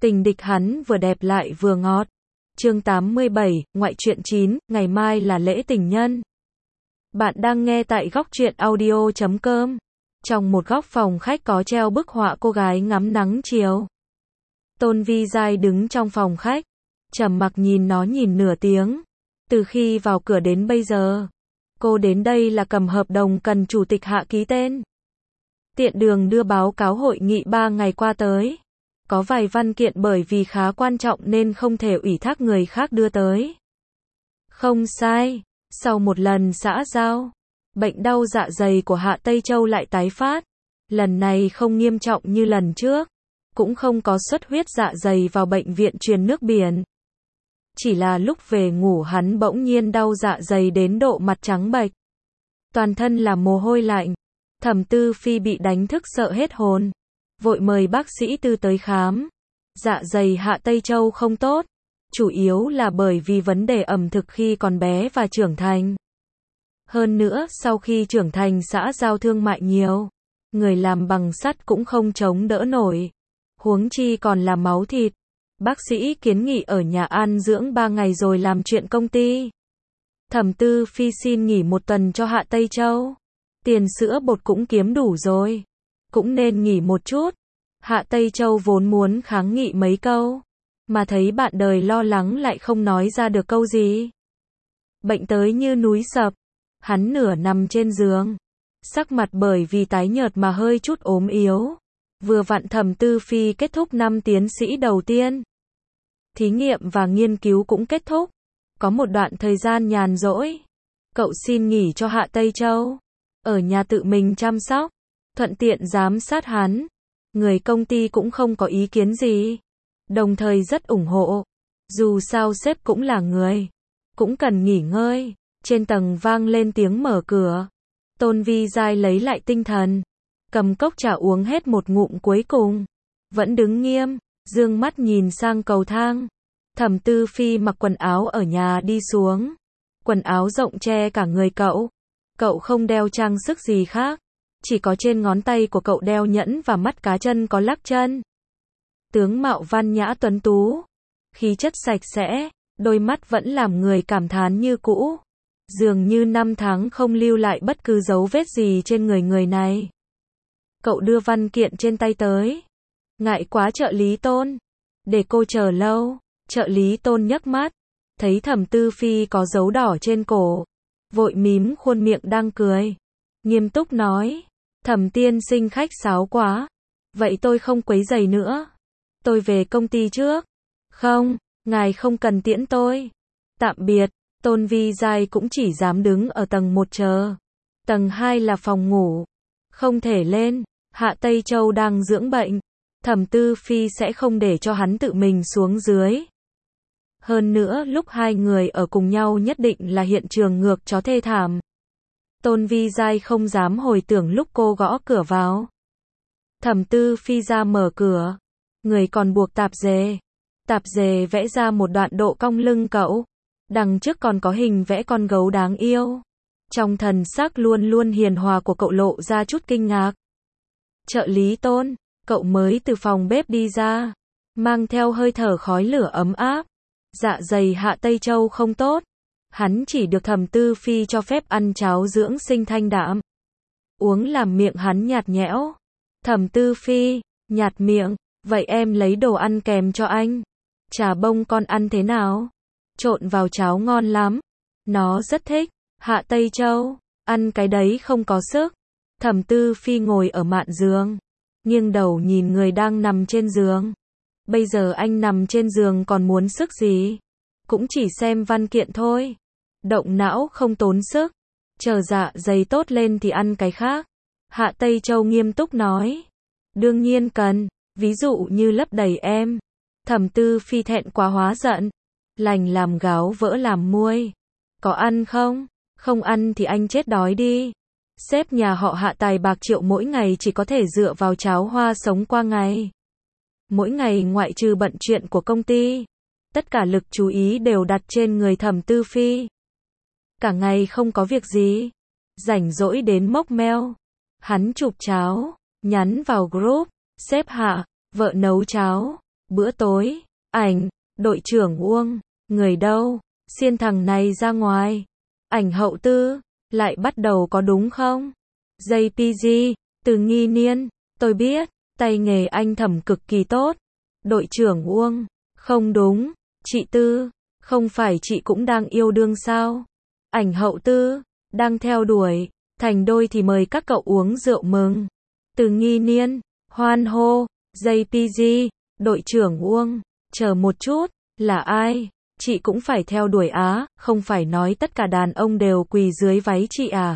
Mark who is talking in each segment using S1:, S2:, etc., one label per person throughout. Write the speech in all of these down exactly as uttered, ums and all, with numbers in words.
S1: Tình địch hắn vừa đẹp lại vừa ngọt. Chương tám mươi bảy, ngoại truyện chín, ngày mai là lễ tình nhân. Bạn đang nghe tại góc truyện audio chấm com. Trong một góc phòng khách có treo bức họa cô gái ngắm nắng chiều. Tôn Vi Giai đứng trong phòng khách, trầm mặc nhìn nó nhìn nửa tiếng. Từ khi vào cửa đến bây giờ, cô đến đây là cầm hợp đồng cần chủ tịch Hạ ký tên. Tiện đường đưa báo cáo hội nghị ba ngày qua tới. Có vài văn kiện bởi vì khá quan trọng nên không thể ủy thác người khác đưa tới. Không sai, sau một lần xã giao, bệnh đau dạ dày của Hạ Tây Châu lại tái phát. Lần này không nghiêm trọng như lần trước, cũng không có xuất huyết dạ dày vào bệnh viện truyền nước biển. Chỉ là lúc về ngủ hắn bỗng nhiên đau dạ dày đến độ mặt trắng bệch. Toàn thân là mồ hôi lạnh. Thẩm Tư Phi bị đánh thức sợ hết hồn. Vội mời bác sĩ Tư tới khám. Dạ dày Hạ Tây Châu không tốt. Chủ yếu là bởi vì vấn đề ẩm thực khi còn bé và trưởng thành. Hơn nữa, sau khi trưởng thành xã giao thương mại nhiều. Người làm bằng sắt cũng không chống đỡ nổi. Huống chi còn là máu thịt. Bác sĩ kiến nghị ở nhà an dưỡng ba ngày rồi làm chuyện công ty. Thẩm Tư Phi xin nghỉ một tuần cho Hạ Tây Châu. Tiền sữa bột cũng kiếm đủ rồi. Cũng nên nghỉ một chút. Hạ Tây Châu vốn muốn kháng nghị mấy câu. Mà thấy bạn đời lo lắng lại không nói ra được câu gì. Bệnh tới như núi sập. Hắn nửa nằm trên giường. Sắc mặt bởi vì tái nhợt mà hơi chút ốm yếu. Vừa vặn Thẩm Tư Phi kết thúc năm tiến sĩ đầu tiên. Thí nghiệm và nghiên cứu cũng kết thúc. Có một đoạn thời gian nhàn rỗi. Cậu xin nghỉ cho Hạ Tây Châu. Ở nhà tự mình chăm sóc. Thuận tiện giám sát hắn. Người công ty cũng không có ý kiến gì. Đồng thời rất ủng hộ. Dù sao sếp cũng là người. Cũng cần nghỉ ngơi. Trên tầng vang lên tiếng mở cửa. Tôn Vi Giai lấy lại tinh thần. Cầm cốc trà uống hết một ngụm cuối cùng. Vẫn đứng nghiêm. Dương mắt nhìn sang cầu thang. Thẩm Tư Phi mặc quần áo ở nhà đi xuống. Quần áo rộng che cả người cậu. Cậu không đeo trang sức gì khác. Chỉ có trên ngón tay của cậu đeo nhẫn và mắt cá chân có lắc chân. Tướng mạo văn nhã tuấn tú. Khí chất sạch sẽ. Đôi mắt vẫn làm người cảm thán như cũ. Dường như năm tháng không lưu lại bất cứ dấu vết gì trên người người này. Cậu đưa văn kiện trên tay tới. Ngại quá trợ lý Tôn. Để cô chờ lâu. Trợ lý Tôn nhấc mắt. Thấy Thẩm Tư Phi có dấu đỏ trên cổ. Vội mím khuôn miệng đang cười. Nghiêm túc nói. Thẩm tiên sinh khách sáo quá. Vậy tôi không quấy rầy nữa. Tôi về công ty trước. Không, ngài không cần tiễn tôi. Tạm biệt. Tôn Vi Giai cũng chỉ dám đứng ở tầng một chờ. Tầng hai là phòng ngủ. Không thể lên. Hạ Tây Châu đang dưỡng bệnh. Thẩm Tư Phi sẽ không để cho hắn tự mình xuống dưới. Hơn nữa lúc hai người ở cùng nhau nhất định là hiện trường ngược chó thê thảm. Tôn Vi Giai không dám hồi tưởng lúc cô gõ cửa vào. Thẩm Tư Phi ra mở cửa. Người còn buộc tạp dề. Tạp dề vẽ ra một đoạn độ cong lưng cậu. Đằng trước còn có hình vẽ con gấu đáng yêu. Trong thần sắc luôn luôn hiền hòa của cậu lộ ra chút kinh ngạc. Trợ lý Tôn, cậu mới từ phòng bếp đi ra. Mang theo hơi thở khói lửa ấm áp. Dạ dày Hạ Tây Châu không tốt. Hắn chỉ được Thẩm Tư Phi cho phép ăn cháo dưỡng sinh thanh đạm. Uống làm miệng hắn nhạt nhẽo. Thẩm Tư Phi, nhạt miệng, vậy em lấy đồ ăn kèm cho anh. Trà bông con ăn thế nào? Trộn vào cháo ngon lắm. Nó rất thích. Hạ Tây Châu, ăn cái đấy không có sức. Thẩm Tư Phi ngồi ở mạn giường. Nghiêng đầu nhìn người đang nằm trên giường. Bây giờ anh nằm trên giường còn muốn sức gì? Cũng chỉ xem văn kiện thôi. Động não không tốn sức. Chờ dạ dày tốt lên thì ăn cái khác. Hạ Tây Châu nghiêm túc nói. Đương nhiên cần. Ví dụ như lấp đầy em. Thẩm Tư Phi thẹn quá hóa giận. Lành làm gáo vỡ làm muôi. Có ăn không? Không ăn thì anh chết đói đi. Sếp nhà họ Hạ tài bạc triệu mỗi ngày chỉ có thể dựa vào cháo hoa sống qua ngày. Mỗi ngày ngoại trừ bận chuyện của công ty. Tất cả lực chú ý đều đặt trên người Thẩm Tư Phi. Cả ngày không có việc gì. Rảnh rỗi đến mốc mail. Hắn chụp cháo. Nhắn vào group. Sếp Hạ. Vợ nấu cháo. Bữa tối, ảnh, đội trưởng Uông, người đâu, xiên thằng này ra ngoài. Ảnh hậu tư, lại bắt đầu có đúng không? gi pê giê, từ nghi niên, tôi biết, tay nghề anh Thẩm cực kỳ tốt. Đội trưởng Uông, không đúng, chị Tư, không phải chị cũng đang yêu đương sao? Ảnh hậu tư, đang theo đuổi, thành đôi thì mời các cậu uống rượu mừng. Từ nghi niên, hoan hô, gi pê giê, đội trưởng Uông, chờ một chút, là ai? Chị cũng phải theo đuổi á, không phải nói tất cả đàn ông đều quỳ dưới váy chị à?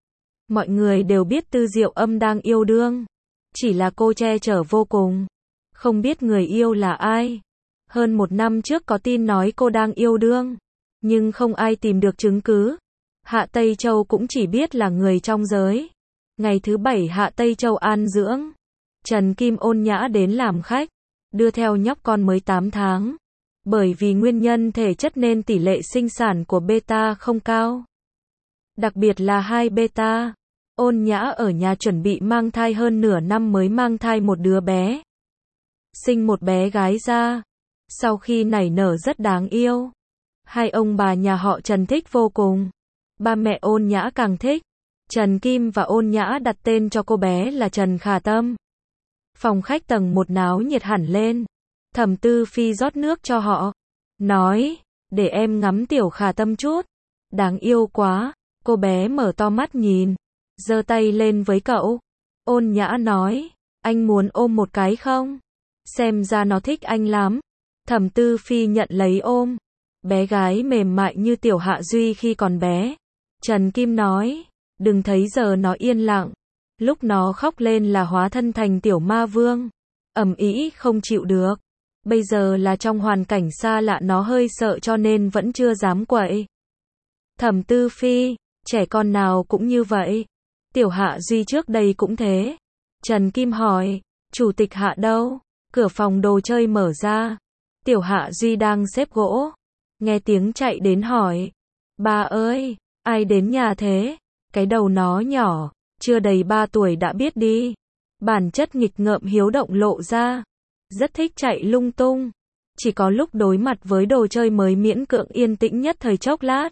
S1: Mọi người đều biết Tư Diệu Âm đang yêu đương, chỉ là cô che chở vô cùng, không biết người yêu là ai. Hơn một năm trước có tin nói cô đang yêu đương, nhưng không ai tìm được chứng cứ. Hạ Tây Châu cũng chỉ biết là người trong giới. Ngày thứ bảy Hạ Tây Châu an dưỡng, Trần Kim ôn nhã đến làm khách, đưa theo nhóc con mới tám tháng. Bởi vì nguyên nhân thể chất nên tỷ lệ sinh sản của beta không cao. Đặc biệt là hai beta. Ôn nhã ở nhà chuẩn bị mang thai hơn nửa năm mới mang thai một đứa bé. Sinh một bé gái ra. Sau khi nảy nở rất đáng yêu. Hai ông bà nhà họ Trần thích vô cùng. Ba mẹ ôn nhã càng thích. Trần Kim và ôn nhã đặt tên cho cô bé là Trần Khả Tâm. Phòng khách tầng một náo nhiệt hẳn lên. Thẩm Tư Phi rót nước cho họ. Nói, để em ngắm tiểu Khả Tâm chút. Đáng yêu quá. Cô bé mở to mắt nhìn. Giơ tay lên với cậu. Ôn nhã nói, anh muốn ôm một cái không? Xem ra nó thích anh lắm. Thẩm Tư Phi nhận lấy ôm. Bé gái mềm mại như tiểu Hạ Duy khi còn bé. Trần Kim nói, đừng thấy giờ nó yên lặng. Lúc nó khóc lên là hóa thân thành tiểu ma vương. Ầm ĩ không chịu được. Bây giờ là trong hoàn cảnh xa lạ nó hơi sợ cho nên vẫn chưa dám quậy. Thẩm Tư Phi, trẻ con nào cũng như vậy. Tiểu Hạ Duy trước đây cũng thế. Trần Kim hỏi, chủ tịch Hạ đâu? Cửa phòng đồ chơi mở ra. Tiểu Hạ Duy đang xếp gỗ. Nghe tiếng chạy đến hỏi. Ba ơi, ai đến nhà thế? Cái đầu nó nhỏ, chưa đầy ba tuổi đã biết đi. Bản chất nghịch ngợm hiếu động lộ ra. Rất thích chạy lung tung. Chỉ có lúc đối mặt với đồ chơi mới miễn cưỡng yên tĩnh nhất thời chốc lát.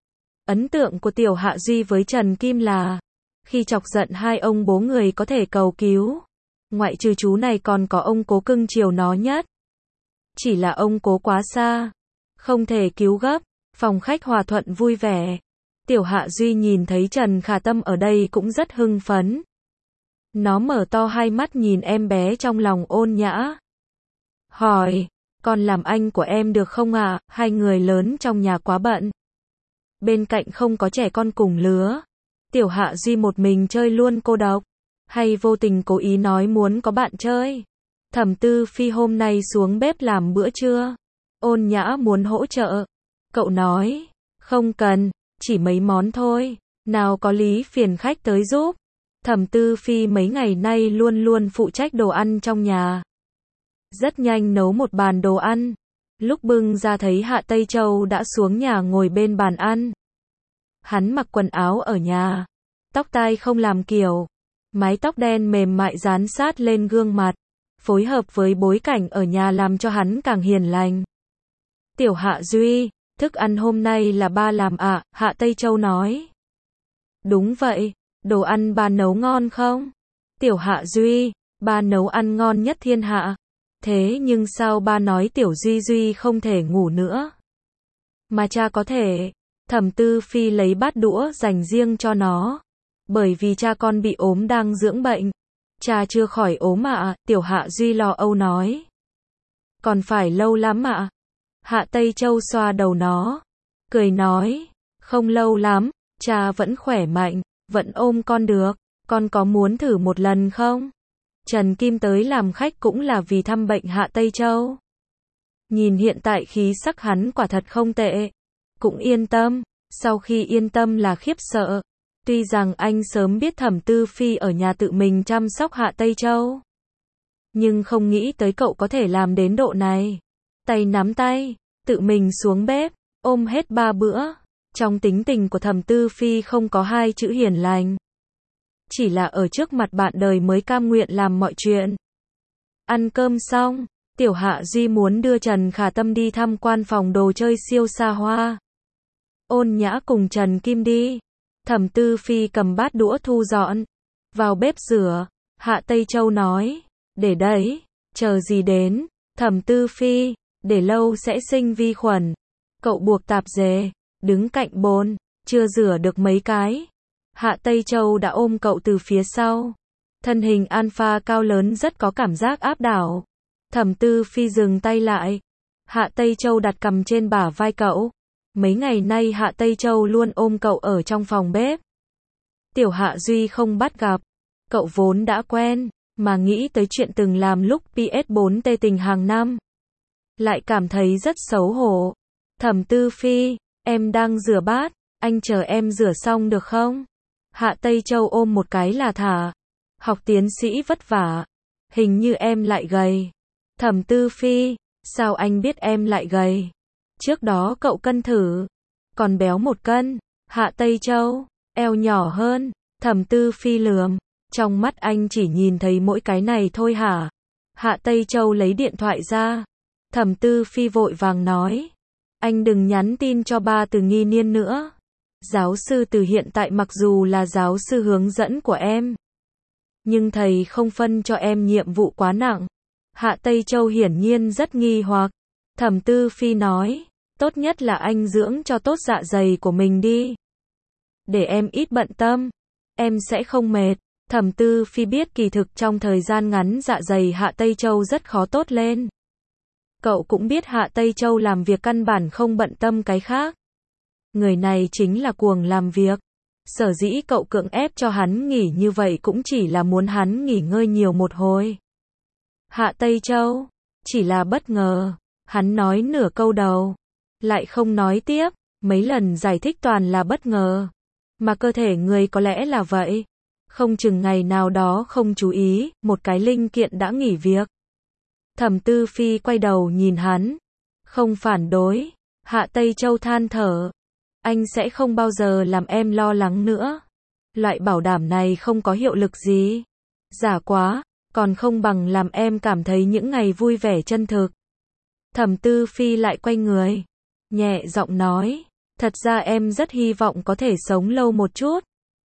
S1: Ấn tượng của Tiểu Hạ Duy với Trần Kim là khi chọc giận hai ông bố người có thể cầu cứu. Ngoại trừ chú này còn có ông cố cưng chiều nó nhất. Chỉ là ông cố quá xa. Không thể cứu gấp. Phòng khách hòa thuận vui vẻ. Tiểu Hạ Duy nhìn thấy Trần Khả Tâm ở đây cũng rất hưng phấn. Nó mở to hai mắt nhìn em bé trong lòng ôn nhã. Hỏi, con làm anh của em được không ạ? À? Hai người lớn trong nhà quá bận. Bên cạnh không có trẻ con cùng lứa. Tiểu Hạ Duy một mình chơi luôn cô độc. Hay vô tình cố ý nói muốn có bạn chơi. Thẩm Tư Phi hôm nay xuống bếp làm bữa trưa. Ôn nhã muốn hỗ trợ. Cậu nói, không cần, chỉ mấy món thôi. Nào có lý phiền khách tới giúp. Thẩm Tư Phi mấy ngày nay luôn luôn phụ trách đồ ăn trong nhà. Rất nhanh nấu một bàn đồ ăn. Lúc bưng ra thấy Hạ Tây Châu đã xuống nhà ngồi bên bàn ăn. Hắn mặc quần áo ở nhà. Tóc tai không làm kiểu. Mái tóc đen mềm mại dán sát lên gương mặt. Phối hợp với bối cảnh ở nhà làm cho hắn càng hiền lành. Tiểu Hạ Duy, thức ăn hôm nay là ba làm ạ, à? Hạ Tây Châu nói. Đúng vậy, đồ ăn ba nấu ngon không? Tiểu Hạ Duy, ba nấu ăn ngon nhất thiên hạ. Thế nhưng sao ba nói Tiểu Duy Duy không thể ngủ nữa? Mà cha có thể. Thẩm Tư Phi lấy bát đũa dành riêng cho nó. Bởi vì cha con bị ốm đang dưỡng bệnh. Cha chưa khỏi ốm ạ, à? Tiểu Hạ Duy lo âu nói. Còn phải lâu lắm ạ. À? Hạ Tây Châu xoa đầu nó. Cười nói. Không lâu lắm, cha vẫn khỏe mạnh, vẫn ôm con được. Con có muốn thử một lần không? Trần Kim tới làm khách cũng là vì thăm bệnh Hạ Tây Châu. Nhìn hiện tại khí sắc hắn quả thật không tệ. Cũng yên tâm. Sau khi yên tâm là khiếp sợ. Tuy rằng anh sớm biết Thẩm Tư Phi ở nhà tự mình chăm sóc Hạ Tây Châu. Nhưng không nghĩ tới cậu có thể làm đến độ này. Tay nắm tay, tự mình xuống bếp, ôm hết ba bữa. Trong tính tình của Thẩm Tư Phi không có hai chữ hiền lành. Chỉ là ở trước mặt bạn đời mới cam nguyện làm mọi chuyện. Ăn cơm xong, Tiểu Hạ Duy muốn đưa Trần Khả Tâm đi tham quan phòng đồ chơi siêu xa hoa. Ôn Nhã cùng Trần Kim đi. Thẩm Tư Phi cầm bát đũa thu dọn. Vào bếp rửa. Hạ Tây Châu nói. Để đấy. Chờ gì đến. Thẩm Tư Phi. Để lâu sẽ sinh vi khuẩn. Cậu buộc tạp dề. Đứng cạnh bồn. Chưa rửa được mấy cái. Hạ Tây Châu đã ôm cậu từ phía sau. Thân hình alpha cao lớn rất có cảm giác áp đảo. Thẩm Tư Phi dừng tay lại. Hạ Tây Châu đặt cằm trên bả vai cậu. Mấy ngày nay Hạ Tây Châu luôn ôm cậu ở trong phòng bếp. Tiểu Hạ Duy không bắt gặp. Cậu vốn đã quen, mà nghĩ tới chuyện từng làm lúc pê ét bốn tê tình hàng năm. Lại cảm thấy rất xấu hổ. Thẩm Tư Phi, em đang rửa bát, anh chờ em rửa xong được không? Hạ Tây Châu ôm một cái là thả. Học tiến sĩ vất vả. Hình như em lại gầy. Thẩm Tư Phi, sao anh biết em lại gầy? Trước đó cậu cân thử. Còn béo một cân. Hạ Tây Châu, eo nhỏ hơn. Thẩm Tư Phi lườm. Trong mắt anh chỉ nhìn thấy mỗi cái này thôi hả? Hạ Tây Châu lấy điện thoại ra. Thẩm Tư Phi vội vàng nói. Anh đừng nhắn tin cho ba từ nghi niên nữa. Giáo sư Từ hiện tại mặc dù là giáo sư hướng dẫn của em, nhưng thầy không phân cho em nhiệm vụ quá nặng. Hạ Tây Châu hiển nhiên rất nghi hoặc. Thẩm Tư Phi nói, tốt nhất là anh dưỡng cho tốt dạ dày của mình đi. Để em ít bận tâm, em sẽ không mệt. Thẩm Tư Phi biết kỳ thực trong thời gian ngắn dạ dày Hạ Tây Châu rất khó tốt lên. Cậu cũng biết Hạ Tây Châu làm việc căn bản không bận tâm cái khác. Người này chính là cuồng làm việc. Sở dĩ cậu cưỡng ép cho hắn nghỉ như vậy cũng chỉ là muốn hắn nghỉ ngơi nhiều một hồi. Hạ Tây Châu, chỉ là bất ngờ. Hắn nói nửa câu đầu, lại không nói tiếp. Mấy lần giải thích toàn là bất ngờ. Mà cơ thể người có lẽ là vậy. Không chừng ngày nào đó không chú ý, một cái linh kiện đã nghỉ việc. Thẩm Tư Phi quay đầu nhìn hắn. Không phản đối. Hạ Tây Châu than thở. Anh sẽ không bao giờ làm em lo lắng nữa. Loại bảo đảm này không có hiệu lực gì. Giả quá, còn không bằng làm em cảm thấy những ngày vui vẻ chân thực. Thẩm Tư Phi lại quay người. Nhẹ giọng nói. Thật ra em rất hy vọng có thể sống lâu một chút.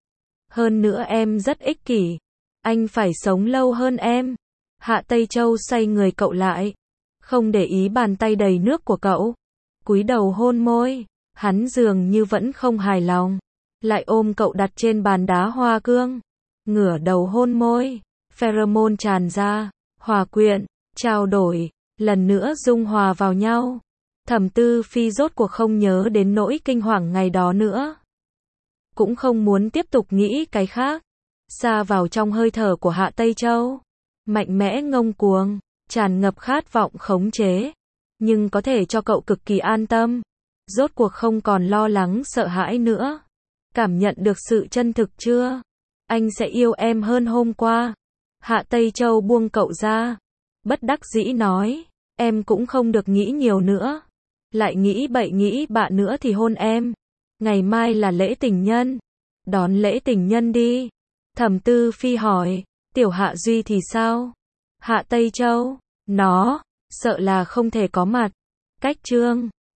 S1: Hơn nữa em rất ích kỷ. Anh phải sống lâu hơn em. Hạ Tây Châu xoay người cậu lại. Không để ý bàn tay đầy nước của cậu. Cúi đầu hôn môi. Hắn dường như vẫn không hài lòng. Lại ôm cậu đặt trên bàn đá hoa cương. Ngửa đầu hôn môi. Pheromone tràn ra. Hòa quyện. Trao đổi. Lần nữa dung hòa vào nhau. Thẩm Tư Phi rốt cuộc không nhớ đến nỗi kinh hoàng ngày đó nữa. Cũng không muốn tiếp tục nghĩ cái khác. Xa vào trong hơi thở của Hạ Tây Châu. Mạnh mẽ ngông cuồng. Tràn ngập khát vọng khống chế. Nhưng có thể cho cậu cực kỳ an tâm. Rốt cuộc không còn lo lắng sợ hãi nữa. Cảm nhận được sự chân thực chưa? Anh sẽ yêu em hơn hôm qua. Hạ Tây Châu buông cậu ra. Bất đắc dĩ nói. Em cũng không được nghĩ nhiều nữa. Lại nghĩ bậy nghĩ bạ nữa thì hôn em. Ngày mai là lễ tình nhân. Đón lễ tình nhân đi. Thẩm Tư Phi hỏi. Tiểu Hạ Duy thì sao? Hạ Tây Châu. Nó. Sợ là không thể có mặt. Cách chương.